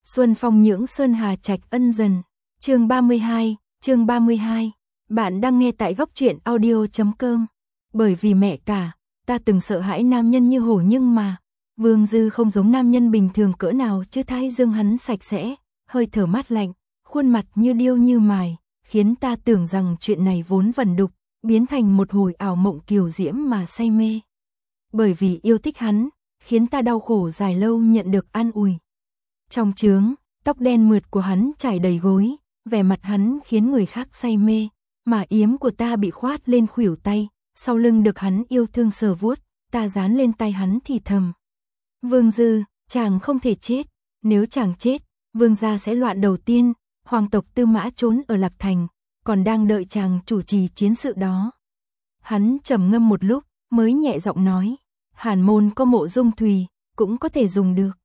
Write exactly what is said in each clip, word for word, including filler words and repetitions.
Xuân phong nhưỡng sơn hà trạch ân dần. Chương ba mươi hai, chương ba mươi hai. Bạn đang nghe tại góc truyện audio chấm com. Bởi vì mẹ cả, ta từng sợ hãi nam nhân như hổ nhưng mà Vương Dư không giống nam nhân bình thường cỡ nào chứ thái dương hắn sạch sẽ, hơi thở mát lạnh, khuôn mặt như điêu như mài, khiến ta tưởng rằng chuyện này vốn vẩn đục, biến thành một hồi ảo mộng kiều diễm mà say mê. Bởi vì yêu thích hắn, khiến ta đau khổ dài lâu nhận được an ủi. Trong trướng, tóc đen mượt của hắn trải đầy gối, vẻ mặt hắn khiến người khác say mê, mà yếm của ta bị khoát lên khuỷu tay, sau lưng được hắn yêu thương sờ vuốt, ta dán lên tay hắn thì thầm. Vương Dư, chàng không thể chết, nếu chàng chết, vương gia sẽ loạn đầu tiên, hoàng tộc Tư Mã trốn ở Lạc Thành, còn đang đợi chàng chủ trì chiến sự đó. Hắn trầm ngâm một lúc, mới nhẹ giọng nói, Hàn môn có Mộ Dung Thùy, cũng có thể dùng được.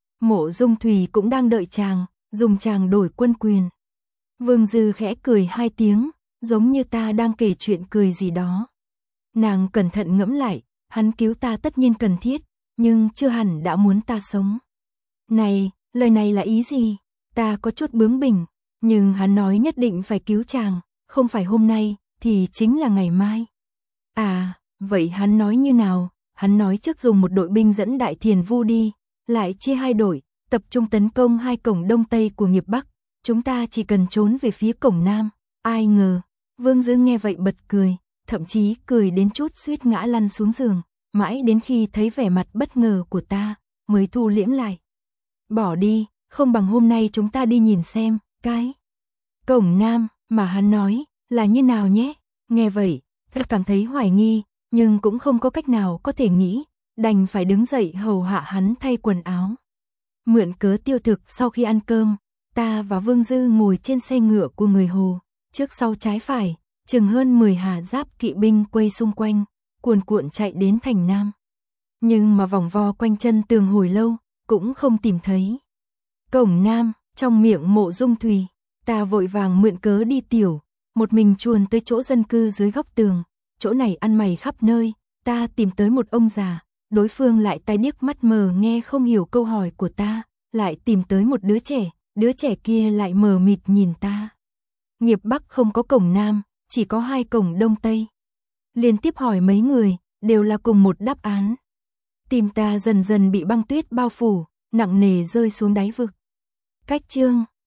Mộ Dung Thùy cũng đang đợi chàng, dùng chàng đổi quân quyền. Vương Dư khẽ cười hai tiếng, giống như ta đang kể chuyện cười gì đó. Nàng cẩn thận ngẫm lại, hắn cứu ta tất nhiên cần thiết, nhưng chưa hẳn đã muốn ta sống. Này, lời này là ý gì? Ta có chút bướng bỉnh, nhưng hắn nói nhất định phải cứu chàng, không phải hôm nay, thì chính là ngày mai. À, vậy hắn nói như nào? Hắn nói trước dùng một đội binh dẫn Đại Thiền Vu đi, lại chia hai đội, tập trung tấn công hai cổng đông tây của nghiệp Bắc, chúng ta chỉ cần trốn về phía cổng nam. Ai ngờ, Vương Dư nghe vậy bật cười, thậm chí cười đến chút suýt ngã lăn xuống giường, mãi đến khi thấy vẻ mặt bất ngờ của ta, mới thu liễm lại. Bỏ đi, không bằng hôm nay chúng ta đi nhìn xem, cái cổng nam mà hắn nói là như nào nhé. Nghe vậy, thật cảm thấy hoài nghi, nhưng cũng không có cách nào có thể nghĩ, đành phải đứng dậy hầu hạ hắn thay quần áo. Mượn cớ tiêu thực sau khi ăn cơm, ta và Vương Dư ngồi trên xe ngựa của người Hồ, trước sau trái phải, chừng hơn mười hà giáp kỵ binh quay xung quanh, cuồn cuộn chạy đến thành Nam. Nhưng mà vòng vo quanh chân tường hồi lâu, cũng không tìm thấy cổng Nam. Trong miệng Mộ Dung Thùy, ta vội vàng mượn cớ đi tiểu, một mình chuồn tới chỗ dân cư dưới góc tường. Chỗ này ăn mày khắp nơi, ta tìm tới một ông già, đối phương lại tai điếc mắt mờ nghe không hiểu câu hỏi của ta, lại tìm tới một đứa trẻ, đứa trẻ kia lại mờ mịt nhìn ta. Nghiệp Bắc không có cổng Nam, chỉ có hai cổng Đông Tây. Liên tiếp hỏi mấy người, đều là cùng một đáp án. Tim ta dần dần bị băng tuyết bao phủ, nặng nề rơi xuống đáy vực. Cách chương